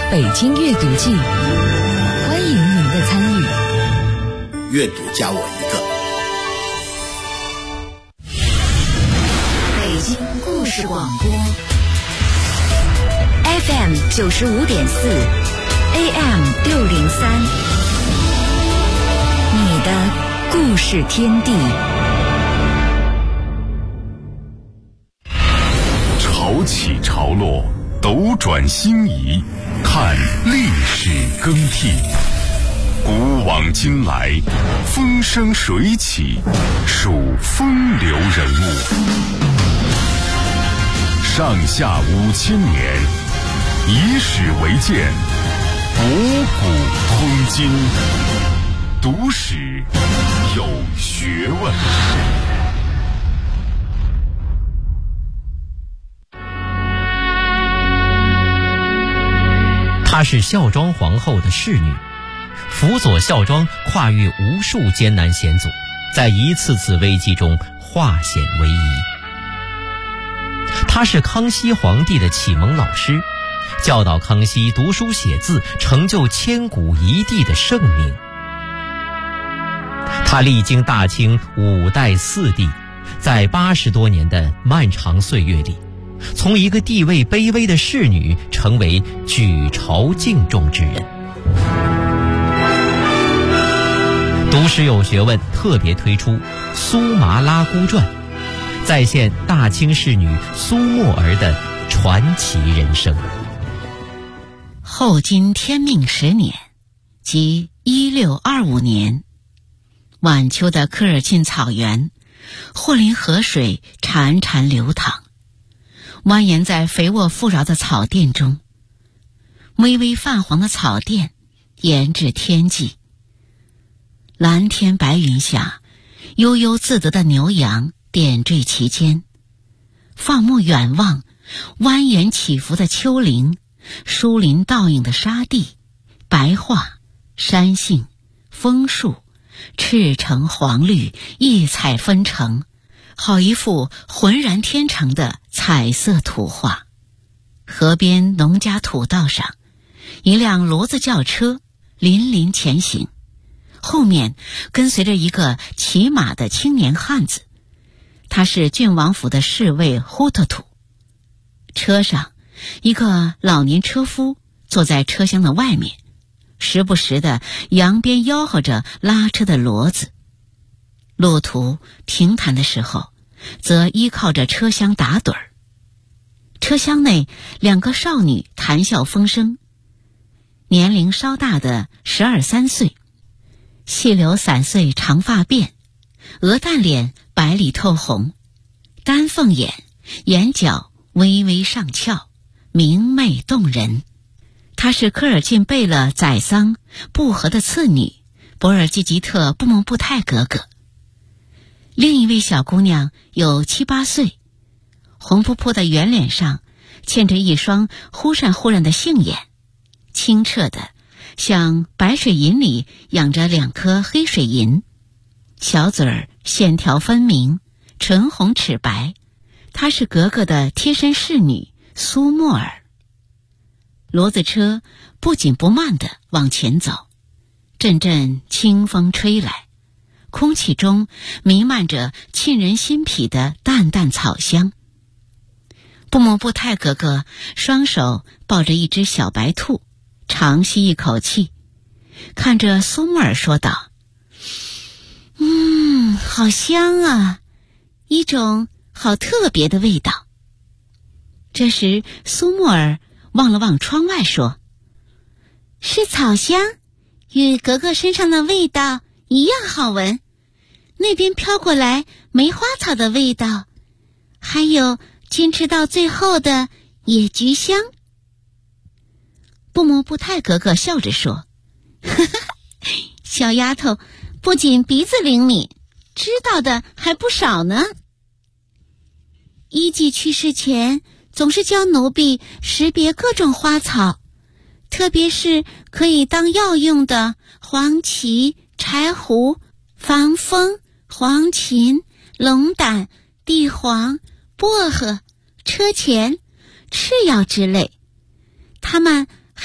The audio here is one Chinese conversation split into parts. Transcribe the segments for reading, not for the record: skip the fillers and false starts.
北京阅读季，欢迎您的参与。 阅读加我一个。北京故事广播 FM 95.4 AM 603，你的故事天地。 潮起潮落，斗转星移，看历史更替。古往今来，风生水起，数风流人物。上下5000年，以史为鉴，博古通今。读史有学问。 她是孝庄皇后的侍女，辅佐孝庄跨越无数艰难险阻，在一次次危机中化险为夷。她是康熙皇帝的启蒙老师，教导康熙读书写字，成就千古一帝的盛名。她历经大清5代4帝，在80多年的漫长岁月里，从一个地位卑微的侍女成为举朝敬重之人。读史有学问特别推出《苏麻拉姑传》，再现大清侍女苏沫儿的传奇人生。 后金天命10年，即1625年，晚秋的科尔沁草原，霍林河水潺潺流淌，蜿蜒在肥沃富饶的草甸中，微微泛黄的草甸延至天际。蓝天白云下，悠悠自得的牛羊点缀其间。放目远望，蜿蜒起伏的丘陵，疏林倒影的沙地，白桦、山杏、枫树，赤橙黄绿，异彩纷呈，好一幅浑然天成的彩色图画。河边农家土道上，一辆骡子轿车辚辚前行，后面跟随着一个骑马的青年汉子，他是郡王府的侍卫呼特图。车上一个老年车夫坐在车厢的外面，时不时地扬鞭吆喝着拉车的骡子。路途平坦的时候，则依靠着车厢打盹儿。车厢内2个少女谈笑风生，年龄稍大的12、13岁，细留散碎长发辫，鹅蛋脸白里透红，丹凤眼，眼角微微上翘，明媚动人。她是科尔沁贝勒宰桑布和的次女，博尔济吉特布蒙布泰格格。另一位小姑娘有7、8岁，红扑扑的圆脸上嵌着一双忽闪忽闪的杏眼，清澈的像白水银里养着2颗黑水银，小嘴儿线条分明，唇红齿白。她是格格的贴身侍女苏沫儿。骡子车不紧不慢地往前走，阵阵清风吹来，空气中弥漫着沁人心脾的淡淡草香。布蒙布泰格格双手抱着一只小白兔，长吸一口气，看着苏沫儿说道：好香啊，一种好特别的味道。这时苏沫儿望了望窗外说：是草香，与格格身上的味道一样好闻。那边飘过来梅花草的味道，还有坚持到最后的野菊香。布蒙布泰格格笑着说：小丫头不仅鼻子灵敏，知道的还不少呢。一季去世前总是教奴婢识别各种花草，特别是可以当药用的黄芪、柴胡、防风、黄芩、龙胆、地黄、薄荷、车前、赤药之类。他们还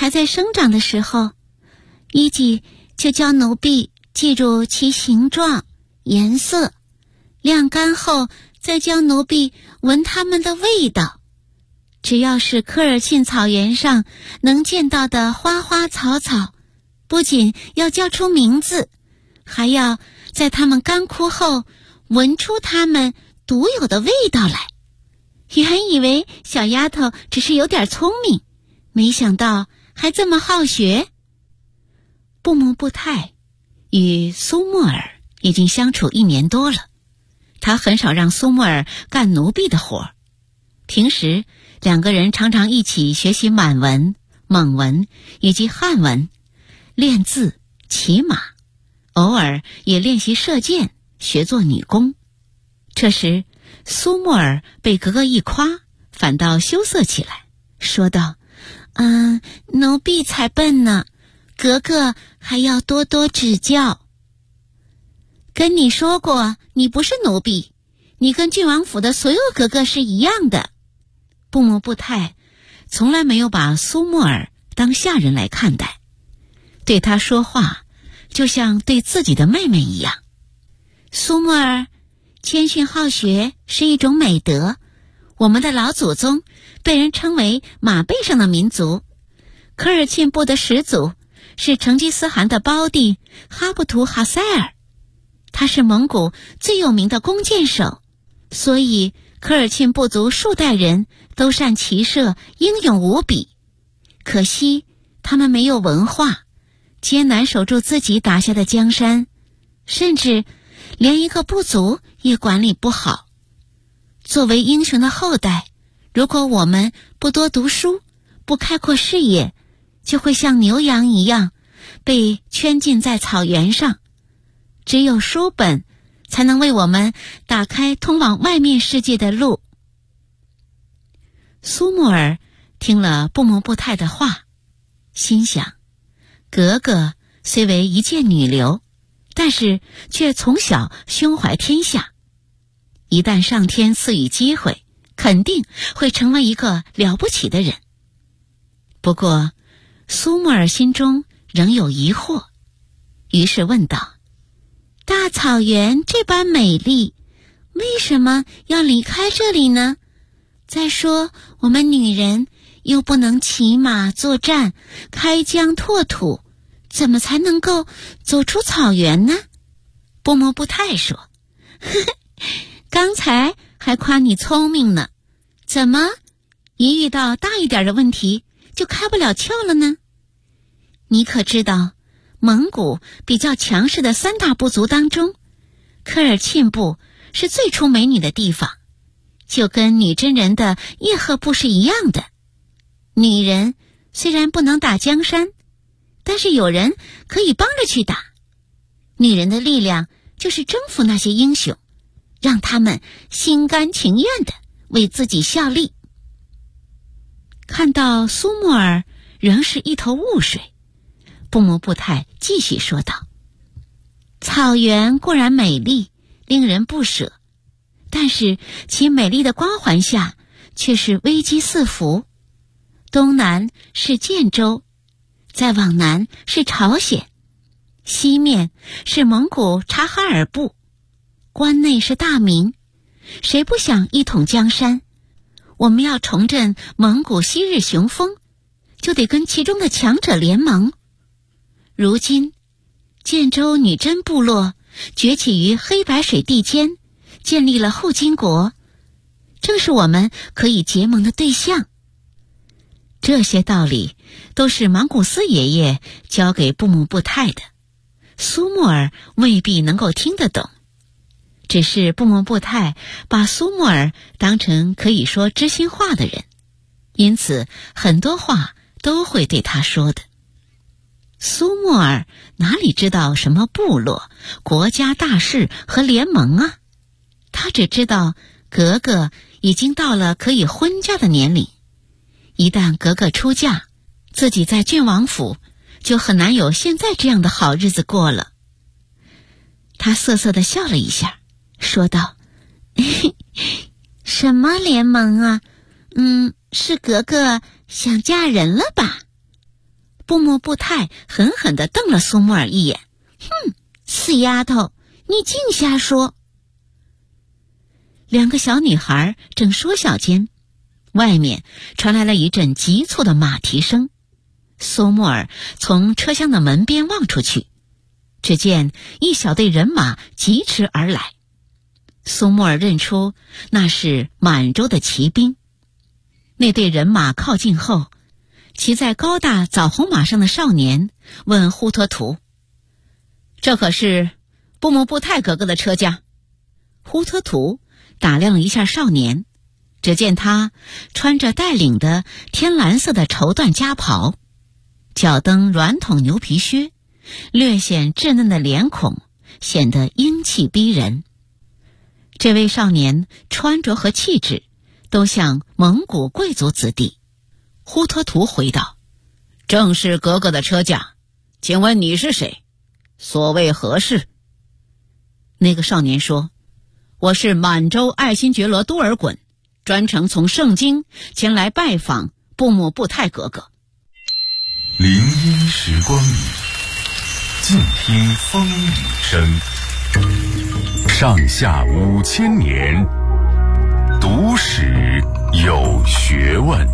还在生长的时候，伊吉就教奴婢记住其形状、颜色，晾干后再教奴婢闻它们的味道。只要是科尔沁草原上能见到的花花草草，不仅要叫出名字，还要在它们干枯后闻出它们独有的味道来。原以为小丫头只是有点聪明，没想到还这么好学。布木布泰与苏木尔已经相处1年多了，他很少让苏木尔干奴婢的活，平时2个人常常一起学习满文、蒙文以及汉文，练字、骑马，偶尔也练习射箭，学做女工。这时苏木尔被格格一夸，反倒羞涩起来，说道：奴婢才笨呢，格格还要多多指教。跟你说过，你不是奴婢，你跟郡王府的所有格格是一样的。布木布泰从来没有把苏木尔当下人来看待，对他说话就像对自己的妹妹一样。苏木尔，谦逊好学是一种美德，我们的老祖宗被人称为马背上的民族。科尔沁部的始祖是成吉思汗的胞弟哈布图哈塞尔，他是蒙古最有名的弓箭手，所以科尔沁部族数代人都善骑射，英勇无比。可惜他们没有文化，艰难守住自己打下的江山，甚至连一个部族也管理不好。作为英雄的后代，如果我们不多读书，不开阔视野，就会像牛羊一样被圈禁在草原上。只有书本才能为我们打开通往外面世界的路。苏木尔听了布木布泰的话，心想，格格虽为一介女流，但是却从小胸怀天下，一旦上天赐予机会，肯定会成为一个了不起的人。不过苏木尔心中仍有疑惑，于是问道：大草原这般美丽，为什么要离开这里呢？再说我们女人又不能骑马作战，开疆拓土，怎么才能够走出草原呢？布木布泰说：刚才还夸你聪明呢，怎么一遇到大一点的问题就开不了窍了呢？你可知道蒙古比较强势的3大部族当中，科尔沁部是最出美女的地方，就跟女真人的叶赫部是一样的。女人虽然不能打江山，但是有人可以帮着去打。女人的力量就是征服那些英雄，让他们心甘情愿地为自己效力。看到苏木尔仍是一头雾水，布木布泰继续说道：草原固然美丽，令人不舍，但是其美丽的光环下却是危机四伏。东南是建州，再往南是朝鲜，西面是蒙古察哈尔部，关内是大明。谁不想一统江山？我们要重振蒙古昔日雄风，就得跟其中的强者联盟。如今建州女真部落崛起于黑白水地间，建立了后金国，正是我们可以结盟的对象。这些道理都是莽古斯爷爷教给布木布泰的，苏木尔未必能够听得懂。只是布木布泰把苏木尔当成可以说知心话的人，因此很多话都会对他说的。苏木尔哪里知道什么部落、国家大事和联盟啊？他只知道格格已经到了可以婚嫁的年龄，一旦格格出嫁，自己在郡王府就很难有现在这样的好日子过了。他涩涩地笑了一下，说道：什么联盟啊？是格格想嫁人了吧？ 布木布泰狠狠地瞪了苏木尔一眼，哼，死丫头，你净瞎说。两个小女孩正说笑间，外面传来了一阵急促的马蹄声。苏木尔从车厢的门边望出去，只见一小队人马疾驰而来。苏木尔认出那是满洲的骑兵。那队人马靠近后，骑在高大枣红马上的少年问呼托图：“这可是布木布泰格格的车驾？”呼托图打量了一下少年，只见他穿着带领的天蓝色的绸缎夹袍，脚蹬软筒牛皮靴，略显稚嫩的脸孔显得英气逼人。这位少年穿着和气质都像蒙古贵族子弟。呼托图回道：“正是格格的车驾，请问你是谁？所谓何事？”那个少年说：“我是满洲爱新觉罗多尔衮，专程从盛京前来拜访布木布泰格格。” 林荫时光里，静听风雨声。上下5000年，读史有学问。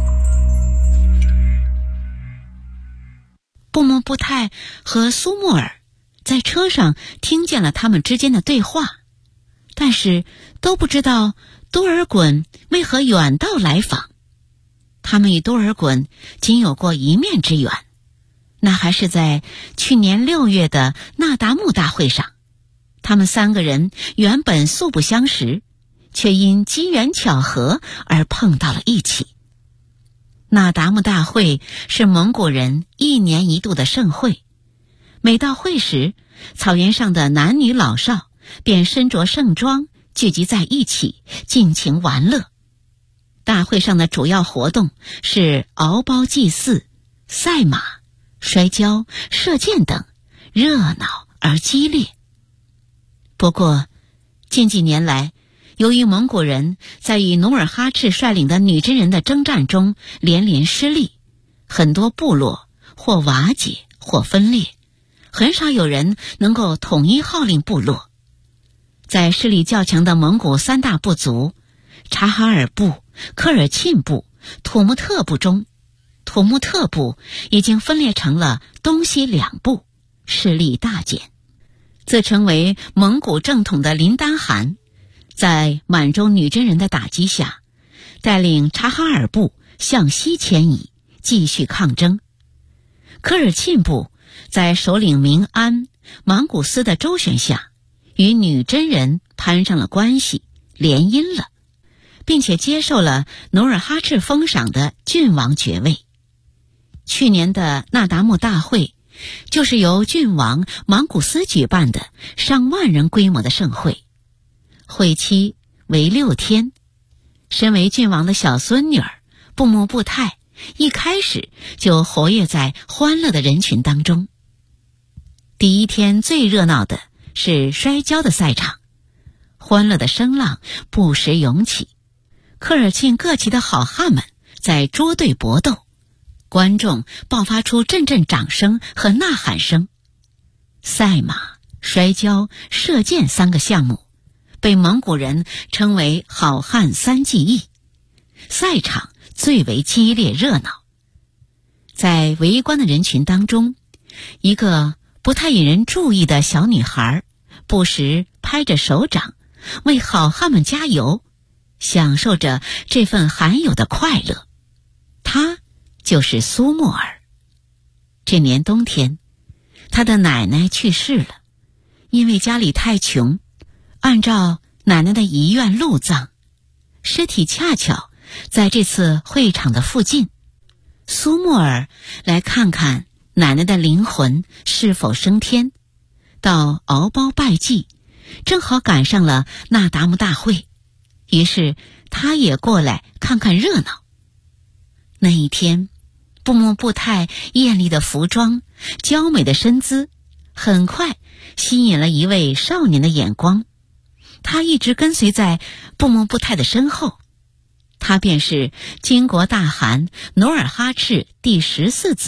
布木布泰和苏木尔在车上听见了他们之间的对话，但是都不知道多尔衮为何远道来访。他们与多尔衮仅有过一面之缘，那还是在去年6月的那达慕大会上。他们3个人原本素不相识，却因机缘巧合而碰到了一起。那达慕大会是蒙古人1年1度的盛会，每到会时，草原上的男女老少便身着盛装聚集在一起，尽情玩乐。大会上的主要活动是敖包祭祀、赛马、摔跤、射箭等，热闹而激烈。不过近几年来，由于蒙古人在与努尔哈赤率领的女真人的征战中连连失利，很多部落或瓦解或分裂，很少有人能够统一号令部落。在势力较强的蒙古3大部族察哈尔部、科尔沁部、土木特部中，土木特部已经分裂成了东西2部，势力大减。自称为蒙古正统的林丹汗，在满洲女真人的打击下，带领察哈尔部向西迁移，继续抗争。科尔沁部在首领明安、莽古斯的周旋下，与女真人攀上了关系，联姻了，并且接受了努尔哈赤封赏的郡王爵位。去年的那达慕大会就是由郡王莽古斯举办的上万人规模的盛会，会期为6天。身为郡王的小孙女儿布木布泰一开始就活跃在欢乐的人群当中。第一天最热闹的是摔跤的赛场，欢乐的声浪不时涌起，科尔沁各旗的好汉们在捉对搏斗，观众爆发出阵阵掌声和呐喊声。赛马、摔跤、射箭3个项目被蒙古人称为好汉3技艺，赛场最为激烈热闹。在围观的人群当中，一个不太引人注意的小女孩不时拍着手掌为好汉们加油，享受着这份罕有的快乐。她就是苏木尔。这年冬天，她的奶奶去世了，因为家里太穷，按照奶奶的遗愿路葬，尸体恰巧在这次会场的附近。苏木尔来看看奶奶的灵魂是否升天，到敖包拜祭，正好赶上了那达慕大会，于是他也过来看看热闹。那一天，布木布泰艳丽的服装、娇美的身姿，很快吸引了一位少年的眼光。他一直跟随在布木布泰的身后，他便是金国大汗努尔哈赤第14子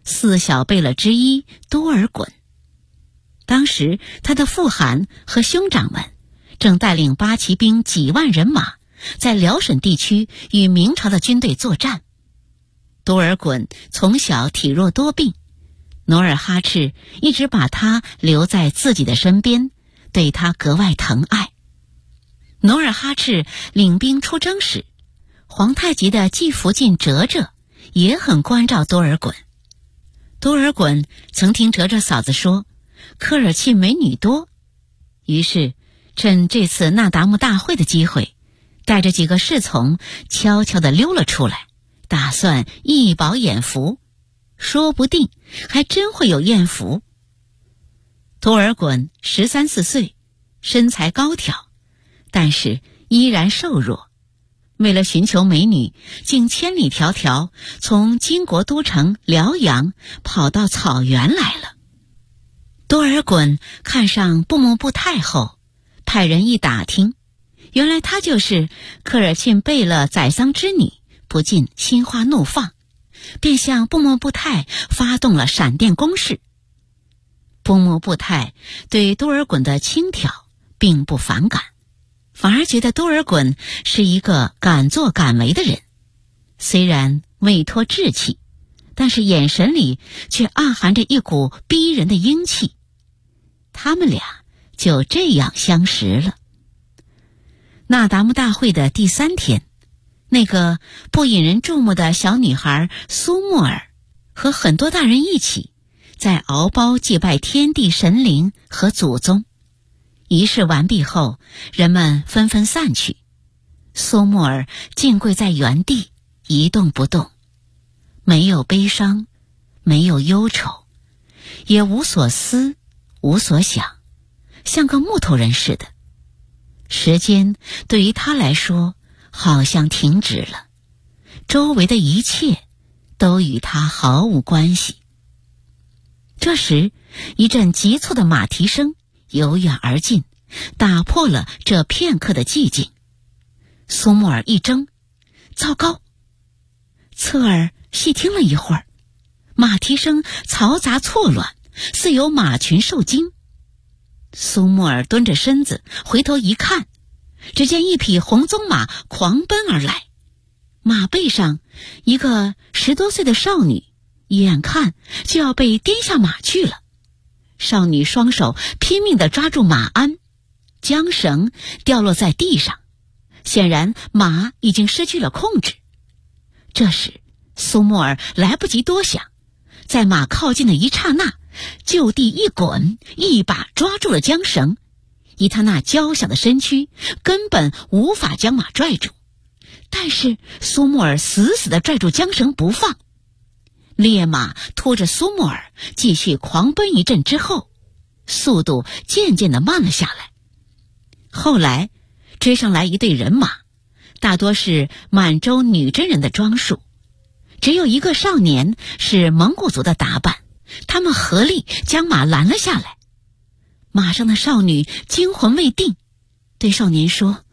四小贝勒之一多尔衮。当时他的父汗和兄长们正带领八旗兵几万人马在辽沈地区与明朝的军队作战。多尔衮从小体弱多病，努尔哈赤一直把他留在自己的身边，对他格外疼爱。努尔哈赤领兵出征时，皇太极的继福晋哲哲也很关照多尔衮。多尔衮曾听哲哲嫂子说科尔沁美女多，于是趁这次那达慕大会的机会，带着几个侍从悄悄地溜了出来，打算一饱眼福，说不定还真会有艳福。多尔衮13、14岁，身材高挑，但是依然瘦弱。为了寻求美女，竟千里迢迢从金国都城辽阳跑到草原来了。多尔衮看上布木布泰后，派人一打听，原来她就是科尔沁贝勒宰桑之女，不禁心花怒放，便向布木布泰发动了闪电攻势。布木布泰对多尔衮的轻佻并不反感，反而觉得多尔衮是一个敢作敢为的人，虽然未脱稚气，但是眼神里却暗含着一股逼人的英气。他们俩就这样相识了。那达慕大会的第3天，那个不引人注目的小女孩苏木尔和很多大人一起在敖包祭拜天地神灵和祖宗。仪式完毕后，人们纷纷散去，苏木尔竟跪在原地一动不动，没有悲伤，没有忧愁，也无所思无所想，像个木头人似的。时间对于他来说好像停止了，周围的一切都与他毫无关系。这时，一阵急促的马蹄声由远而近，打破了这片刻的寂静。苏木尔一怔，糟糕！侧耳细听了一会儿，马蹄声嘈杂错乱，似有马群受惊。苏木尔蹲着身子回头一看，只见一匹红鬃马狂奔而来，马背上一个10多岁的少女，眼看就要被颠下马去了。少女双手拼命地抓住马鞍，缰绳掉落在地上，显然马已经失去了控制。这时苏木尔来不及多想，在马靠近的一刹那，就地一滚，一把抓住了缰绳。以他那娇小的身躯，根本无法将马拽住，但是苏木尔死死地拽住缰绳不放。烈马拖着苏木尔继续狂奔一阵之后，速度渐渐地慢了下来。后来追上来一队人马，大多是满洲女真人的装束，只有一个少年是蒙古族的打扮，他们合力将马拦了下来。马上的少女惊魂未定，对少年说：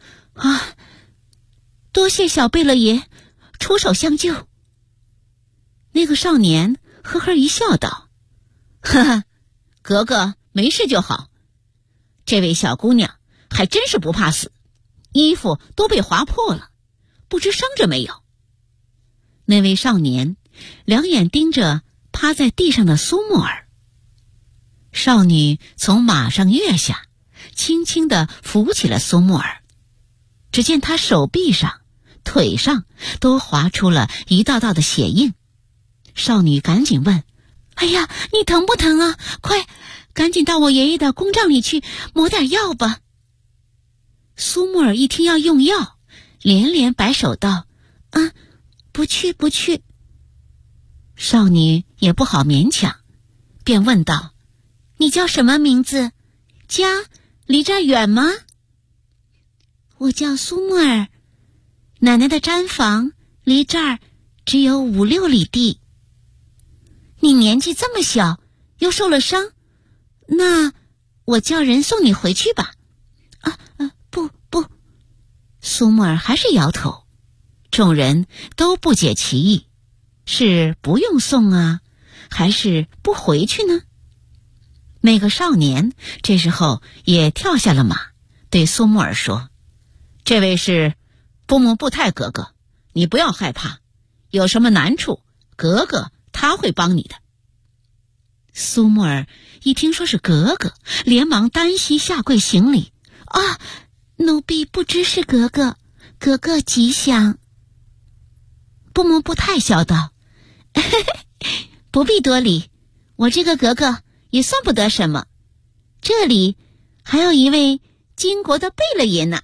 多谢小贝勒爷出手相救。那个少年呵呵一笑道：哈哈，格格没事就好。这位小姑娘还真是不怕死，衣服都被划破了，不知伤着没有。那位少年两眼盯着趴在地上的苏木尔。少女从马上跃下，轻轻地扶起了苏木尔。只见她手臂上、腿上都划出了一道道的血印。少女赶紧问：哎呀，你疼不疼啊？快，赶紧到我爷爷的公帐里去抹点药吧。苏木尔一听要用药，连连摆手道：不去不去。少女也不好勉强，便问道：你叫什么名字？家离这儿远吗？我叫苏木尔，奶奶的毡房离这儿只有5、6里地。你年纪这么小，又受了伤，那我叫人送你回去吧。不。苏木尔还是摇头。众人都不解其意，是不用送啊， 还是不回去呢？那个少年这时候也跳下了马，对苏木尔说：“这位是布木布泰格格，你不要害怕，有什么难处，格格他会帮你的。”苏木尔一听说是格格，连忙单膝下跪行礼：“啊，奴婢不知是格格，格格吉祥。”布木布泰笑道：“不必多礼，我这个格格也算不得什么，这里还有一位金国的贝勒爷呢。”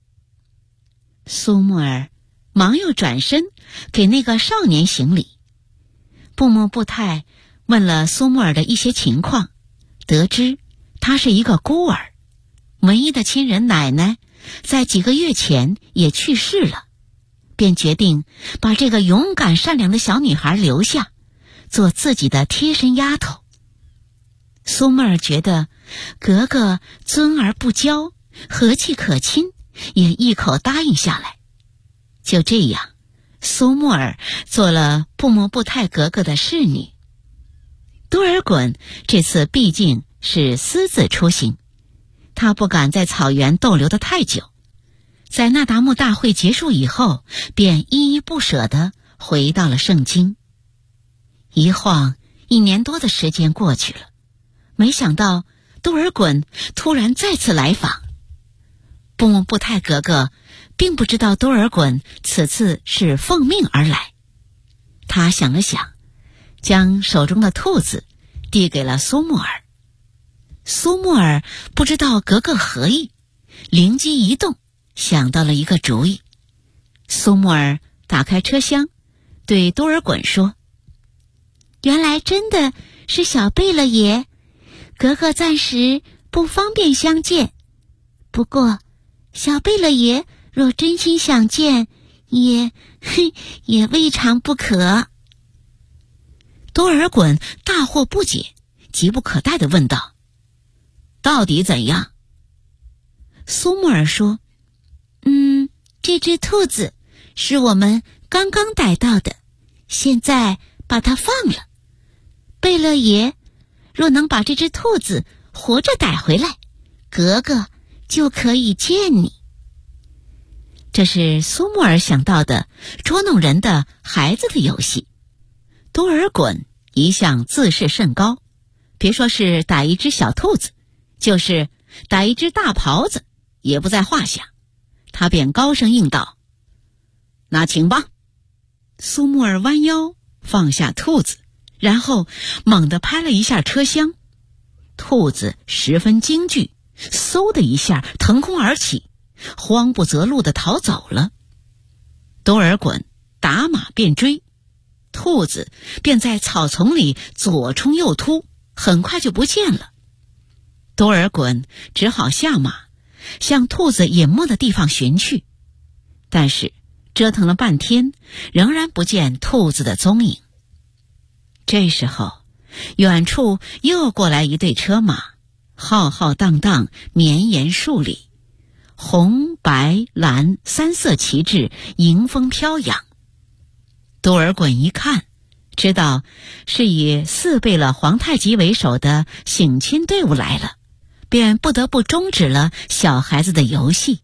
苏木尔忙又转身给那个少年行礼。布木布泰问了苏木尔的一些情况，得知他是一个孤儿，唯一的亲人奶奶在几个月前也去世了，便决定把这个勇敢善良的小女孩留下，做自己的贴身丫头。苏木尔觉得格格尊而不骄，和气可亲，也一口答应下来。就这样，苏木尔做了布木布泰格格的侍女。多尔衮这次毕竟是私自出行，他不敢在草原逗留得太久，在那达慕大会结束以后，便依依不舍地回到了圣经。一晃1年多的时间过去了，没想到多尔衮突然再次来访。布木布泰格格并不知道多尔衮此次是奉命而来，他想了想，将手中的兔子递给了苏木尔。苏木尔不知道格格何意，灵机一动，想到了一个主意。苏木尔打开车厢，对多尔衮说：“原来真的是小贝勒爷，格格暂时不方便相见，不过小贝勒爷若真心想见，也未尝不可。”多尔衮大惑不解，急不可待地问道：“到底怎样？”苏木尔说：“这只兔子是我们刚刚逮到的，现在把它放了。贝勒爷若能把这只兔子活着逮回来，格格就可以见你。”这是苏木尔想到的捉弄人的孩子的游戏。多尔衮一向自视甚高，别说是逮一只小兔子，就是逮一只大狍子也不在话下。他便高声应道：“那请吧。”苏木尔弯腰放下兔子，然后猛地拍了一下车厢，兔子十分惊惧，嗖的一下腾空而起，慌不择路地逃走了。多尔衮打马便追，兔子便在草丛里左冲右突，很快就不见了。多尔衮只好下马，向兔子隐没的地方寻去，但是折腾了半天，仍然不见兔子的踪影。这时候，远处又过来一队车马，浩浩荡荡，绵延数里，红白蓝3色旗帜迎风飘扬。多尔衮一看，知道是以4贝勒皇太极为首的省亲队伍来了，便不得不终止了小孩子的游戏。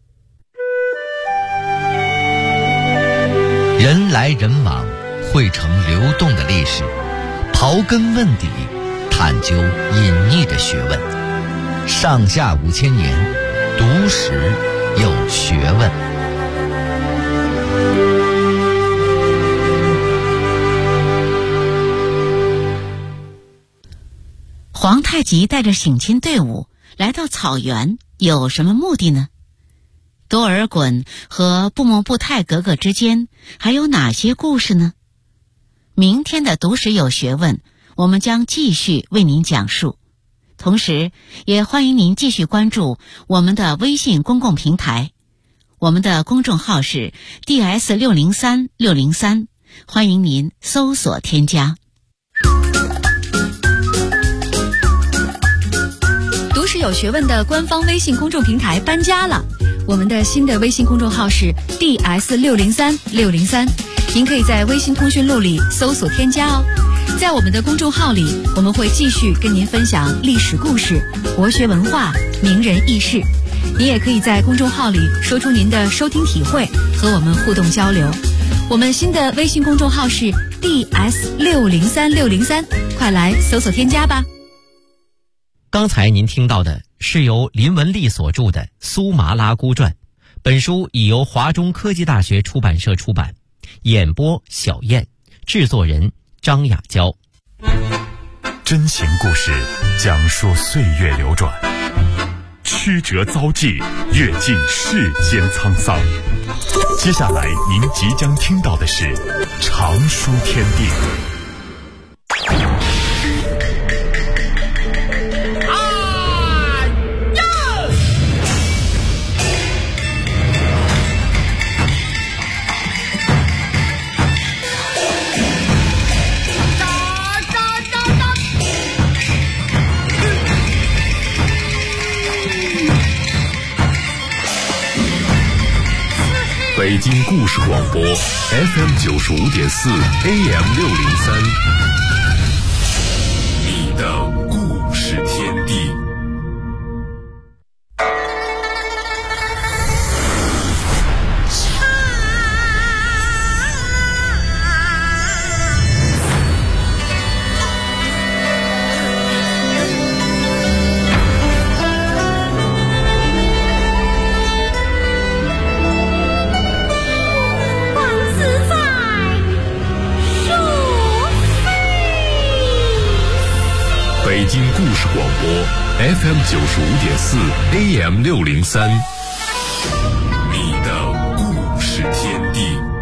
人来人往，汇成流动的历史，刨根问底，探究隐匿的学问。上下5000年，读史有学问。 皇太极带着省亲队伍来到草原，有什么目的呢？多尔衮和布木布泰格格之间还有哪些故事呢？明天的读史有学问，我们将继续为您讲述。同时也欢迎您继续关注我们的微信公共平台，我们的公众号是 DS603603，欢迎您搜索添加。 读史有学问的官方微信公众平台搬家了，我们的新的微信公众号是 DS603603，您可以在微信通讯录里搜索添加哦。 在我们的公众号里，我们会继续跟您分享历史故事、国学文化、名人轶事。您也可以在公众号里说出您的收听体会，和我们互动交流。我们新的微信公众号是 DS603603，快来搜索添加吧。 刚才您听到的是由林文丽所著的《苏麻拉姑传》，本书已由华中科技大学出版社出版，演播小燕，制作人张雅娇。 真情故事讲述岁月流转，曲折遭际，阅尽世间沧桑。接下来您即将听到的是常书天地。北京故事广播 FM95.4 AM603，你的故事天地。北京故事广播 FM95.4 AM603，你的故事天地。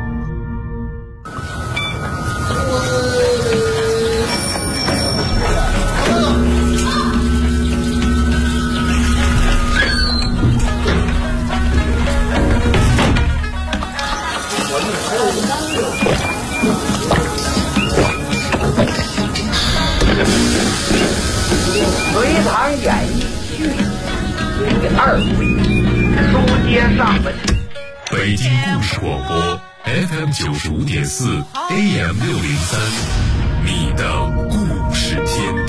隋唐演义序第2回，书接上文。 北京故事广播 FM95.4 AM603，你的故事天地。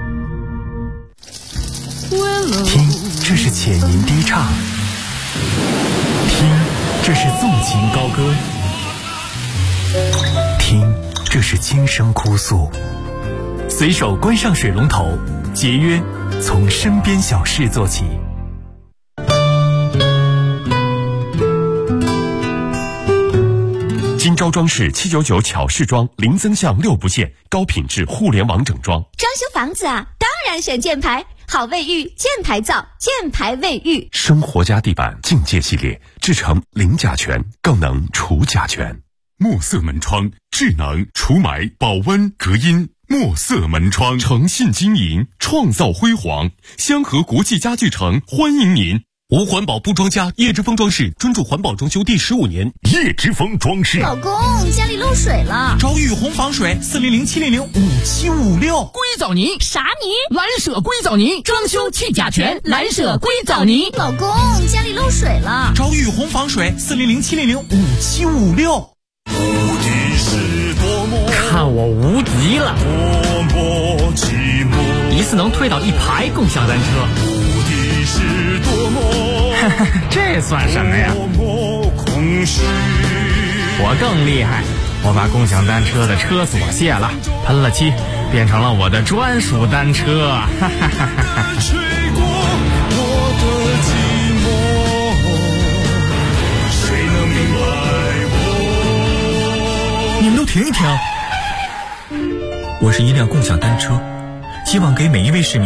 听，这是浅吟低唱；听，这是纵情高歌；听，这是轻声哭诉。随手关上水龙头，节约从身边小事做起。 金招装饰799巧饰装，零增项6不限，高品质互联网整装。 装修房子啊，当然选箭牌，好卫浴，箭牌造，箭牌卫浴。 生活家地板境界系列，制成零甲醛，更能除甲醛。墨色门窗，智能除霾、保温、隔音。墨色门窗，诚信经营，创造辉煌。香河国际家具城欢迎您。无环保不装家，叶之峰装饰专注环保装修第15年。叶之峰装饰。 老公，家里漏水了。 找雨虹防水，400-700-5756。硅藻泥。 啥泥？ 蓝舍硅藻泥，装修去甲醛。蓝舍硅藻泥。 老公，家里漏水了。 找雨虹防水，400-700-5756。看我无敌了！一次能推倒1排共享单车。这算什么呀？我更厉害，我把共享单车的车锁卸了，喷了漆，变成了我的专属单车。 你们都停一停！我是一辆共享单车，希望给每一位市民